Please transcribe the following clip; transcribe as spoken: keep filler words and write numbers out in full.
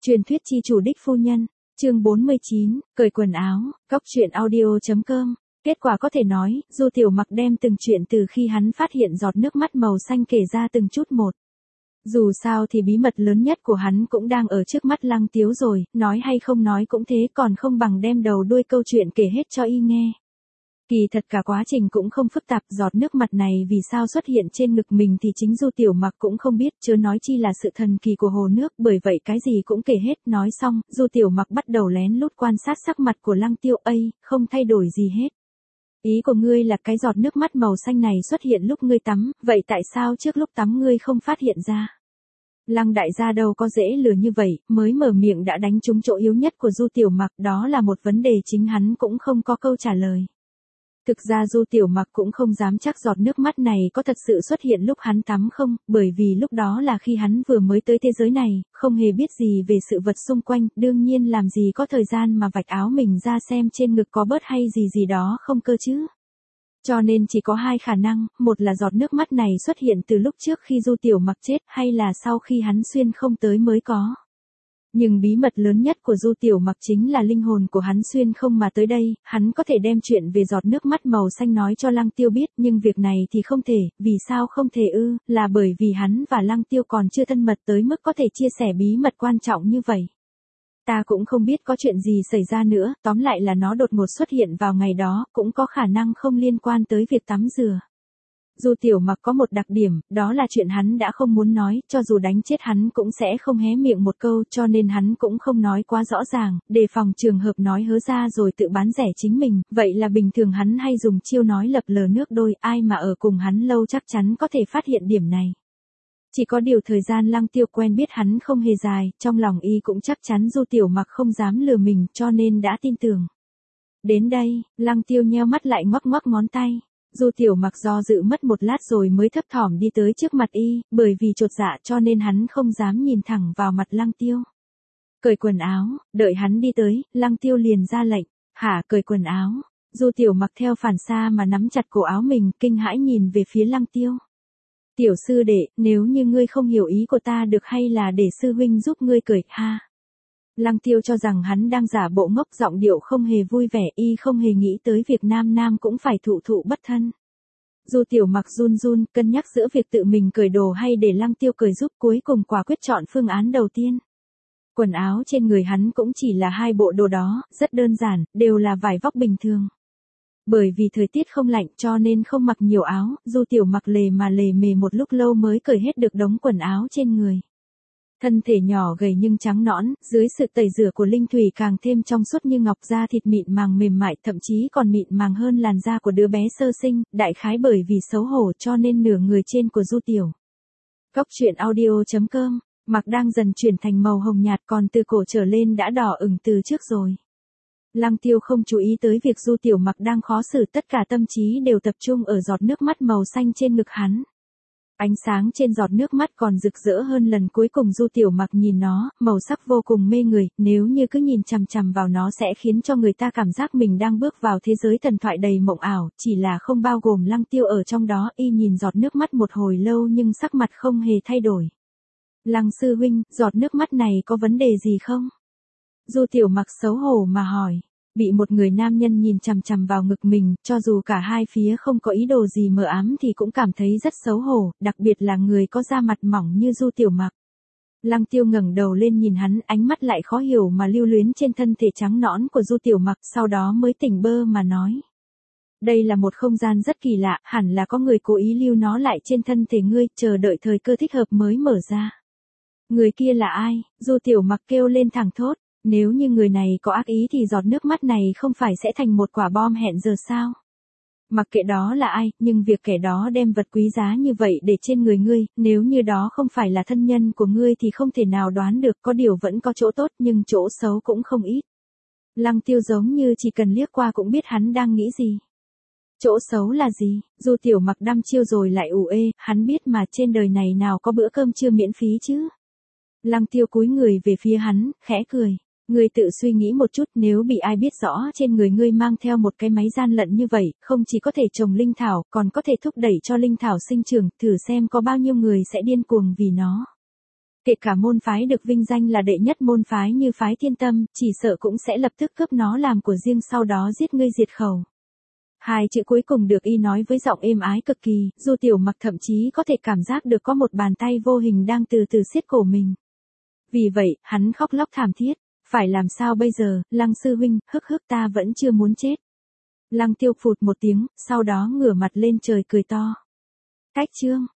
Truyền thuyết chi chủ đích phu nhân, chương bốn mươi chín, cởi quần áo, cóc truyện audio.com. Kết quả có thể nói, Du Tiểu Mặc đem từng chuyện từ khi hắn phát hiện giọt nước mắt màu xanh kể ra từng chút một. Dù sao thì bí mật lớn nhất của hắn cũng đang ở trước mắt Lăng Tiếu rồi, nói hay không nói cũng thế, còn không bằng đem đầu đuôi câu chuyện kể hết cho y nghe. Kỳ thật cả quá trình cũng không phức tạp, giọt nước mặt này vì sao xuất hiện trên ngực mình thì chính Du Tiểu Mặc cũng không biết, chớ nói chi là sự thần kỳ của hồ nước, bởi vậy cái gì cũng kể hết. Nói xong, Du Tiểu Mặc bắt đầu lén lút quan sát sắc mặt của Lăng Tiêu. Ây, không thay đổi gì hết. Ý của ngươi là cái giọt nước mắt màu xanh này xuất hiện lúc ngươi tắm, vậy tại sao trước lúc tắm ngươi không phát hiện ra? Lăng đại gia đâu có dễ lừa như vậy, mới mở miệng đã đánh trúng chỗ yếu nhất của Du Tiểu Mặc, đó là một vấn đề chính hắn cũng không có câu trả lời. Thực ra Du Tiểu Mặc cũng không dám chắc giọt nước mắt này có thật sự xuất hiện lúc hắn tắm không, bởi vì lúc đó là khi hắn vừa mới tới thế giới này, không hề biết gì về sự vật xung quanh, đương nhiên làm gì có thời gian mà vạch áo mình ra xem trên ngực có bớt hay gì gì đó không cơ chứ. Cho nên chỉ có hai khả năng, một là giọt nước mắt này xuất hiện từ lúc trước khi Du Tiểu Mặc chết, hay là sau khi hắn xuyên không tới mới có. Nhưng bí mật lớn nhất của Du Tiểu Mặc chính là linh hồn của hắn xuyên không mà tới đây, hắn có thể đem chuyện về giọt nước mắt màu xanh nói cho Lăng Tiêu biết, nhưng việc này thì không thể. Vì sao không thể ư? Là bởi vì hắn và Lăng Tiêu còn chưa thân mật tới mức có thể chia sẻ bí mật quan trọng như vậy. Ta cũng không biết có chuyện gì xảy ra nữa, tóm lại là nó đột ngột xuất hiện vào ngày đó, cũng có khả năng không liên quan tới việc tắm rửa. Du Tiểu Mặc có một đặc điểm, đó là chuyện hắn đã không muốn nói, cho dù đánh chết hắn cũng sẽ không hé miệng một câu, cho nên hắn cũng không nói quá rõ ràng, đề phòng trường hợp nói hớ ra rồi tự bán rẻ chính mình, vậy là bình thường hắn hay dùng chiêu nói lập lờ nước đôi, ai mà ở cùng hắn lâu chắc chắn có thể phát hiện điểm này. Chỉ có điều thời gian Lăng Tiêu quen biết hắn không hề dài, trong lòng y cũng chắc chắn Du Tiểu Mặc không dám lừa mình, cho nên đã tin tưởng. Đến đây, Lăng Tiêu nheo mắt lại ngoắc ngoắc ngón tay. Du Tiểu Mặc do dự mất một lát rồi mới thấp thỏm đi tới trước mặt y, bởi vì chột dạ cho nên hắn không dám nhìn thẳng vào mặt Lăng Tiêu. Cởi quần áo, đợi hắn đi tới, Lăng Tiêu liền ra lệnh, hả cởi quần áo. Du Tiểu Mặc theo phản xạ mà nắm chặt cổ áo mình, kinh hãi nhìn về phía Lăng Tiêu. Tiểu sư đệ, nếu như ngươi không hiểu ý của ta được hay là để sư huynh giúp ngươi cởi, ha. Lăng Tiêu cho rằng hắn đang giả bộ ngốc, giọng điệu không hề vui vẻ, y không hề nghĩ tới việc nam nam cũng phải thụ thụ bất thân. Du Tiểu Mặc run run, cân nhắc giữa việc tự mình cởi đồ hay để Lăng Tiêu cởi giúp, cuối cùng quả quyết chọn phương án đầu tiên. Quần áo trên người hắn cũng chỉ là hai bộ đồ đó, rất đơn giản, đều là vải vóc bình thường. Bởi vì thời tiết không lạnh cho nên không mặc nhiều áo, Du Tiểu Mặc lề mà lề mề một lúc lâu mới cởi hết được đống quần áo trên người. Thân thể nhỏ gầy nhưng trắng nõn, dưới sự tẩy rửa của linh thủy càng thêm trong suốt như ngọc, da thịt mịn màng mềm mại, thậm chí còn mịn màng hơn làn da của đứa bé sơ sinh, đại khái bởi vì xấu hổ cho nên nửa người trên của Du Tiểu. Cóc truyện audio.com, mặc đang dần chuyển thành màu hồng nhạt, còn từ cổ trở lên đã đỏ ửng từ trước rồi. Lăng Tiêu không chú ý tới việc Du Tiểu Mặc đang khó xử, tất cả tâm trí đều tập trung ở giọt nước mắt màu xanh trên ngực hắn. Ánh sáng trên giọt nước mắt còn rực rỡ hơn lần cuối cùng Du Tiểu Mặc nhìn nó, màu sắc vô cùng mê người, nếu như cứ nhìn chằm chằm vào nó sẽ khiến cho người ta cảm giác mình đang bước vào thế giới thần thoại đầy mộng ảo, chỉ là không bao gồm Lăng Tiêu ở trong đó. Y nhìn giọt nước mắt một hồi lâu nhưng sắc mặt không hề thay đổi. Lăng sư huynh, giọt nước mắt này có vấn đề gì không? Du Tiểu Mặc xấu hổ mà hỏi. Bị một người nam nhân nhìn chằm chằm vào ngực mình, cho dù cả hai phía không có ý đồ gì mờ ám thì cũng cảm thấy rất xấu hổ, đặc biệt là người có da mặt mỏng như Du Tiểu Mặc. Lăng Tiêu ngẩng đầu lên nhìn hắn, ánh mắt lại khó hiểu mà lưu luyến trên thân thể trắng nõn của Du Tiểu Mặc, sau đó mới tỉnh bơ mà nói. Đây là một không gian rất kỳ lạ, hẳn là có người cố ý lưu nó lại trên thân thể ngươi, chờ đợi thời cơ thích hợp mới mở ra. Người kia là ai? Du Tiểu Mặc kêu lên thẳng thốt. Nếu như người này có ác ý thì giọt nước mắt này không phải sẽ thành một quả bom hẹn giờ sao? Mặc kệ đó là ai, nhưng việc kẻ đó đem vật quý giá như vậy để trên người ngươi, nếu như đó không phải là thân nhân của ngươi thì không thể nào đoán được, có điều vẫn có chỗ tốt nhưng chỗ xấu cũng không ít. Lăng Tiêu giống như chỉ cần liếc qua cũng biết hắn đang nghĩ gì. Chỗ xấu là gì? Du Tiểu Mặc đăm chiêu rồi lại ủ ê, hắn biết mà trên đời này nào có bữa cơm trưa miễn phí chứ? Lăng Tiêu cúi người về phía hắn, khẽ cười. Ngươi tự suy nghĩ một chút, nếu bị ai biết rõ trên người ngươi mang theo một cái máy gian lận như vậy, không chỉ có thể trồng linh thảo, còn có thể thúc đẩy cho linh thảo sinh trưởng, thử xem có bao nhiêu người sẽ điên cuồng vì nó. Kể cả môn phái được vinh danh là đệ nhất môn phái như phái Thiên Tâm, chỉ sợ cũng sẽ lập tức cướp nó làm của riêng sau đó giết ngươi diệt khẩu. Hai chữ cuối cùng được y nói với giọng êm ái cực kỳ, Du Tiểu Mặc thậm chí có thể cảm giác được có một bàn tay vô hình đang từ từ siết cổ mình. Vì vậy, hắn khóc lóc thảm thiết. Phải làm sao bây giờ, Lăng sư huynh, hức hức ta vẫn chưa muốn chết. Lăng Tiêu phụt một tiếng, sau đó ngửa mặt lên trời cười to. Cách chương.